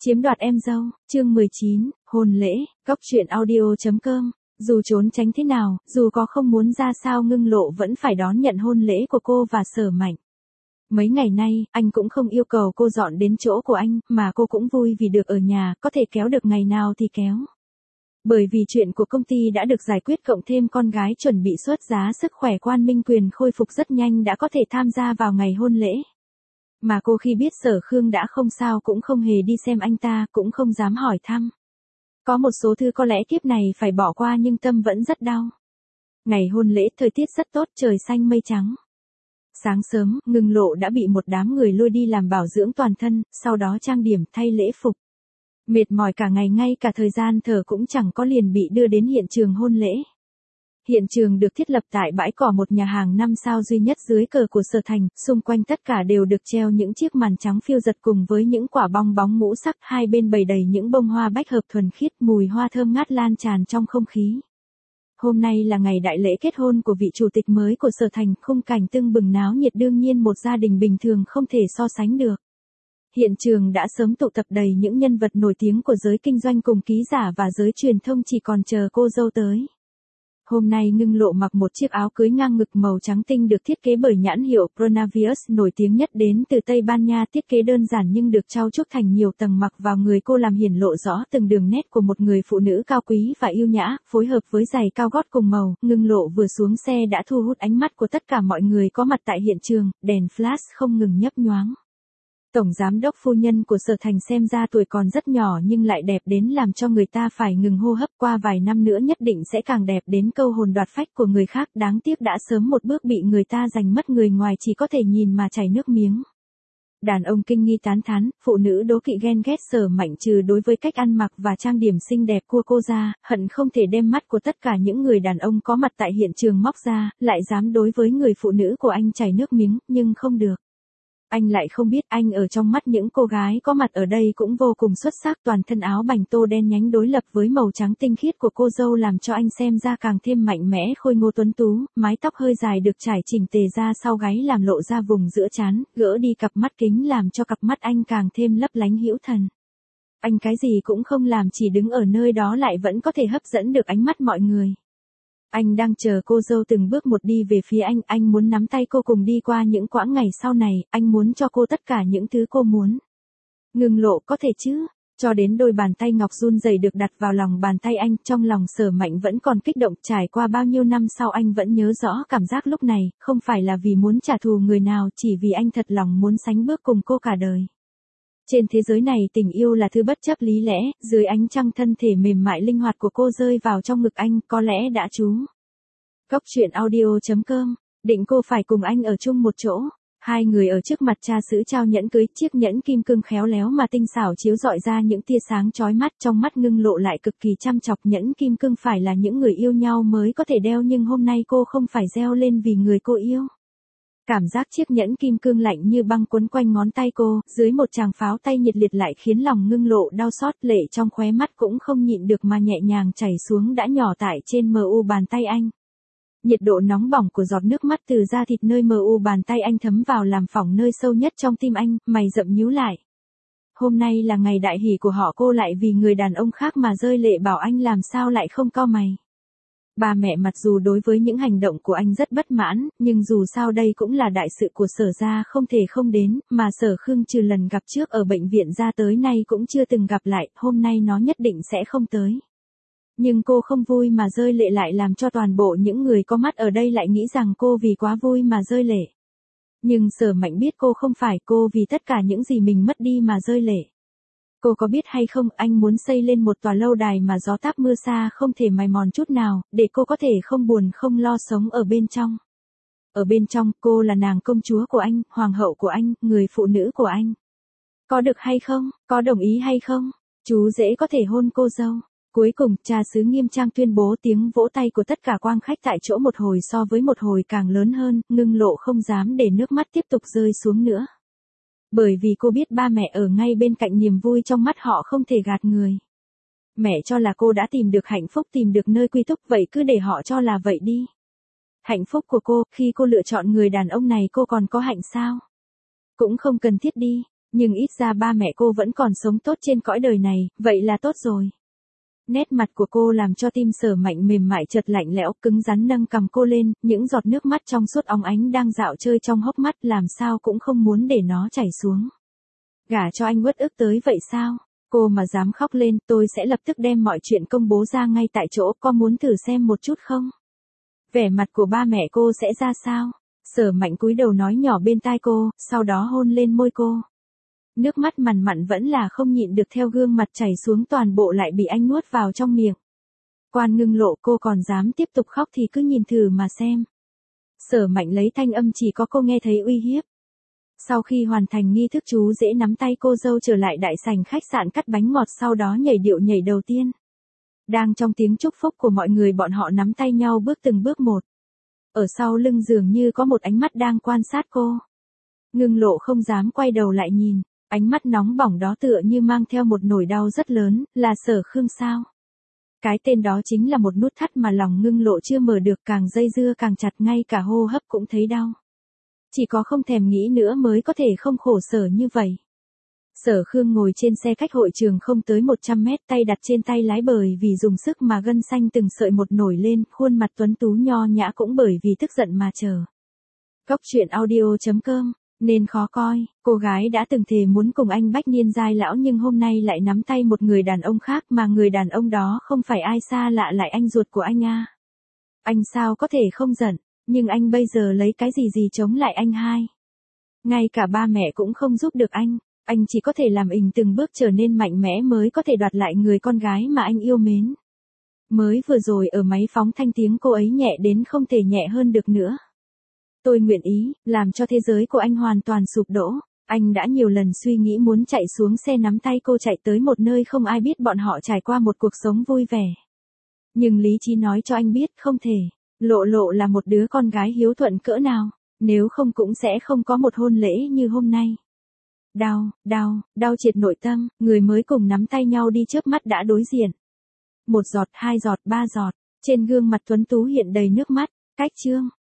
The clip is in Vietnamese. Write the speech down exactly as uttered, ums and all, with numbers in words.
Chiếm đoạt em dâu, chương mười chín, hôn lễ, góc truyện audio chấm com. Dù trốn tránh thế nào, dù có không muốn ra sao Ngưng Lộ vẫn phải đón nhận hôn lễ của cô và Sở Mạnh. Mấy ngày nay, anh cũng không yêu cầu cô dọn đến chỗ của anh, mà cô cũng vui vì được ở nhà, có thể kéo được ngày nào thì kéo. Bởi vì chuyện của công ty đã được giải quyết cộng thêm con gái chuẩn bị xuất giá sức khỏe Quan Minh Quyền khôi phục rất nhanh đã có thể tham gia vào ngày hôn lễ. Mà cô khi biết Sở Khương đã không sao cũng không hề đi xem anh ta, cũng không dám hỏi thăm. Có một số thứ có lẽ kiếp này phải bỏ qua nhưng tâm vẫn rất đau. Ngày hôn lễ thời tiết rất tốt, trời xanh mây trắng. Sáng sớm, Ngưng Lộ đã bị một đám người lôi đi làm bảo dưỡng toàn thân, sau đó trang điểm thay lễ phục. Mệt mỏi cả ngày ngay cả thời gian thở cũng chẳng có liền bị đưa đến hiện trường hôn lễ. Hiện trường được thiết lập tại bãi cỏ một nhà hàng năm sao duy nhất dưới cờ của Sở Thành, xung quanh tất cả đều được treo những chiếc màn trắng phiêu giật cùng với những quả bong bóng ngũ sắc, hai bên bày đầy những bông hoa bách hợp thuần khiết, mùi hoa thơm ngát lan tràn trong không khí. Hôm nay là ngày đại lễ kết hôn của vị chủ tịch mới của Sở Thành, khung cảnh tưng bừng náo nhiệt đương nhiên một gia đình bình thường không thể so sánh được. Hiện trường đã sớm tụ tập đầy những nhân vật nổi tiếng của giới kinh doanh cùng ký giả và giới truyền thông chỉ còn chờ cô dâu tới. Hôm nay Ngưng Lộ mặc một chiếc áo cưới ngang ngực màu trắng tinh được thiết kế bởi nhãn hiệu Pronavius nổi tiếng nhất đến từ Tây Ban Nha, thiết kế đơn giản nhưng được trau chuốt thành nhiều tầng mặc vào người cô làm hiển lộ rõ từng đường nét của một người phụ nữ cao quý và yêu nhã, phối hợp với giày cao gót cùng màu. Ngưng Lộ vừa xuống xe đã thu hút ánh mắt của tất cả mọi người có mặt tại hiện trường, đèn flash không ngừng nhấp nhoáng. Tổng giám đốc phu nhân của Sở Thành xem ra tuổi còn rất nhỏ nhưng lại đẹp đến làm cho người ta phải ngừng hô hấp, qua vài năm nữa nhất định sẽ càng đẹp đến câu hồn đoạt phách của người khác, đáng tiếc đã sớm một bước bị người ta giành mất, người ngoài chỉ có thể nhìn mà chảy nước miếng. Đàn ông kinh nghi tán thán, phụ nữ đố kỵ ghen ghét Sở Mạnh trừ đối với cách ăn mặc và trang điểm xinh đẹp của cô ra, hận không thể đem mắt của tất cả những người đàn ông có mặt tại hiện trường móc ra, lại dám đối với người phụ nữ của anh chảy nước miếng, nhưng không được. Anh lại không biết anh ở trong mắt những cô gái có mặt ở đây cũng vô cùng xuất sắc, toàn thân áo bành tô đen nhánh đối lập với màu trắng tinh khiết của cô dâu làm cho anh xem ra càng thêm mạnh mẽ khôi ngô tuấn tú, mái tóc hơi dài được trải chỉnh tề ra sau gáy làm lộ ra vùng giữa trán, gỡ đi cặp mắt kính làm cho cặp mắt anh càng thêm lấp lánh hữu thần. Anh cái gì cũng không làm, chỉ đứng ở nơi đó lại vẫn có thể hấp dẫn được ánh mắt mọi người. Anh đang chờ cô dâu từng bước một đi về phía anh, anh muốn nắm tay cô cùng đi qua những quãng ngày sau này, anh muốn cho cô tất cả những thứ cô muốn. Ngưng Lộ có thể chứ, cho đến đôi bàn tay ngọc run rẩy được đặt vào lòng bàn tay anh, trong lòng Sở Mạnh vẫn còn kích động, trải qua bao nhiêu năm sau anh vẫn nhớ rõ cảm giác lúc này, không phải là vì muốn trả thù người nào, chỉ vì anh thật lòng muốn sánh bước cùng cô cả đời. Trên thế giới này tình yêu là thứ bất chấp lý lẽ, dưới ánh trăng thân thể mềm mại linh hoạt của cô rơi vào trong ngực anh, có lẽ đã trú. Góc truyện audio chấm com, định cô phải cùng anh ở chung một chỗ. Hai người ở trước mặt cha xứ trao nhẫn cưới, chiếc nhẫn kim cương khéo léo mà tinh xảo chiếu rọi ra những tia sáng chói mắt, trong mắt Ngưng Lộ lại cực kỳ chăm chọc. Nhẫn kim cương phải là những người yêu nhau mới có thể đeo nhưng hôm nay cô không phải reo lên vì người cô yêu. Cảm giác chiếc nhẫn kim cương lạnh như băng quấn quanh ngón tay cô, dưới một tràng pháo tay nhiệt liệt lại khiến lòng Ngưng Lộ đau xót, lệ trong khóe mắt cũng không nhịn được mà nhẹ nhàng chảy xuống đã nhỏ tại trên mờ u bàn tay anh. Nhiệt độ nóng bỏng của giọt nước mắt từ da thịt nơi mờ u bàn tay anh thấm vào làm phỏng nơi sâu nhất trong tim anh, mày rậm nhíu lại. Hôm nay là ngày đại hỷ của họ, cô lại vì người đàn ông khác mà rơi lệ, bảo anh làm sao lại không cau mày. Ba mẹ mặc dù đối với những hành động của anh rất bất mãn, nhưng dù sao đây cũng là đại sự của Sở gia không thể không đến, mà Sở Khương trừ lần gặp trước ở bệnh viện ra tới nay cũng chưa từng gặp lại, hôm nay nó nhất định sẽ không tới. Nhưng cô không vui mà rơi lệ lại làm cho toàn bộ những người có mắt ở đây lại nghĩ rằng cô vì quá vui mà rơi lệ. Nhưng Sở Mạnh biết cô không phải, cô vì tất cả những gì mình mất đi mà rơi lệ. Cô có biết hay không, anh muốn xây lên một tòa lâu đài mà gió táp mưa xa không thể mài mòn chút nào, để cô có thể không buồn không lo sống ở bên trong. Ở bên trong, cô là nàng công chúa của anh, hoàng hậu của anh, người phụ nữ của anh. Có được hay không, có đồng ý hay không, chú rể có thể hôn cô dâu. Cuối cùng, cha xứ nghiêm trang tuyên bố, tiếng vỗ tay của tất cả quang khách tại chỗ một hồi so với một hồi càng lớn hơn, Ngưng Lộ không dám để nước mắt tiếp tục rơi xuống nữa. Bởi vì cô biết ba mẹ ở ngay bên cạnh, niềm vui trong mắt họ không thể gạt người. Mẹ cho là cô đã tìm được hạnh phúc, tìm được nơi quy túc, vậy cứ để họ cho là vậy đi. Hạnh phúc của cô, khi cô lựa chọn người đàn ông này cô còn có hạnh sao? Cũng không cần thiết đi. Nhưng ít ra ba mẹ cô vẫn còn sống tốt trên cõi đời này, vậy là tốt rồi. Nét mặt của cô làm cho tim Sở Mạnh mềm mại chợt lạnh lẽo, cứng rắn nâng cằm cô lên, những giọt nước mắt trong suốt óng ánh đang dạo chơi trong hốc mắt, làm sao cũng không muốn để nó chảy xuống. Gả cho anh uất ức tới vậy sao? Cô mà dám khóc lên, tôi sẽ lập tức đem mọi chuyện công bố ra ngay tại chỗ, có muốn thử xem một chút không? Vẻ mặt của ba mẹ cô sẽ ra sao? Sở Mạnh cúi đầu nói nhỏ bên tai cô, sau đó hôn lên môi cô. Nước mắt mằn mặn vẫn là không nhịn được theo gương mặt chảy xuống, toàn bộ lại bị anh nuốt vào trong miệng. Quan Ngưng Lộ, cô còn dám tiếp tục khóc thì cứ nhìn thử mà xem. Sở Mạnh lấy thanh âm chỉ có cô nghe thấy uy hiếp. Sau khi hoàn thành nghi thức, chú rể nắm tay cô dâu trở lại đại sảnh khách sạn cắt bánh ngọt, sau đó nhảy điệu nhảy đầu tiên. Đang trong tiếng chúc phúc của mọi người, bọn họ nắm tay nhau bước từng bước một. Ở sau lưng dường như có một ánh mắt đang quan sát cô. Ngưng Lộ không dám quay đầu lại nhìn, ánh mắt nóng bỏng đó tựa như mang theo một nỗi đau rất lớn, là Sở Khương sao? Cái tên đó chính là một nút thắt mà lòng Ngưng Lộ chưa mở được, càng dây dưa càng chặt, ngay cả hô hấp cũng thấy đau. Chỉ có không thèm nghĩ nữa mới có thể không khổ sở như vậy. Sở Khương ngồi trên xe cách hội trường không tới một trăm mét, tay đặt trên tay lái, bởi vì dùng sức mà gân xanh từng sợi một nổi lên, khuôn mặt tuấn tú nho nhã cũng bởi vì tức giận mà chờ. Cốc truyện audio chấm com, nên khó coi, cô gái đã từng thề muốn cùng anh Bách Niên giai lão, nhưng hôm nay lại nắm tay một người đàn ông khác, mà người đàn ông đó không phải ai xa lạ lại anh ruột của anh a. Anh sao có thể không giận, nhưng anh bây giờ lấy cái gì gì chống lại anh hai? Ngay cả ba mẹ cũng không giúp được anh. Anh chỉ có thể làm ình từng bước trở nên mạnh mẽ mới có thể đoạt lại người con gái mà anh yêu mến. Mới vừa rồi ở máy phóng thanh tiếng cô ấy nhẹ đến không thể nhẹ hơn được nữa. Tôi nguyện ý, làm cho thế giới của anh hoàn toàn sụp đổ. Anh đã nhiều lần suy nghĩ muốn chạy xuống xe nắm tay cô chạy tới một nơi không ai biết, bọn họ trải qua một cuộc sống vui vẻ. Nhưng lý trí nói cho anh biết không thể. Lộ Lộ là một đứa con gái hiếu thuận cỡ nào, nếu không cũng sẽ không có một hôn lễ như hôm nay. Đau, đau, đau triệt nội tâm, người mới cùng nắm tay nhau đi chớp mắt đã đối diện. Một giọt, hai giọt, ba giọt, trên gương mặt tuấn tú hiện đầy nước mắt. Cách chương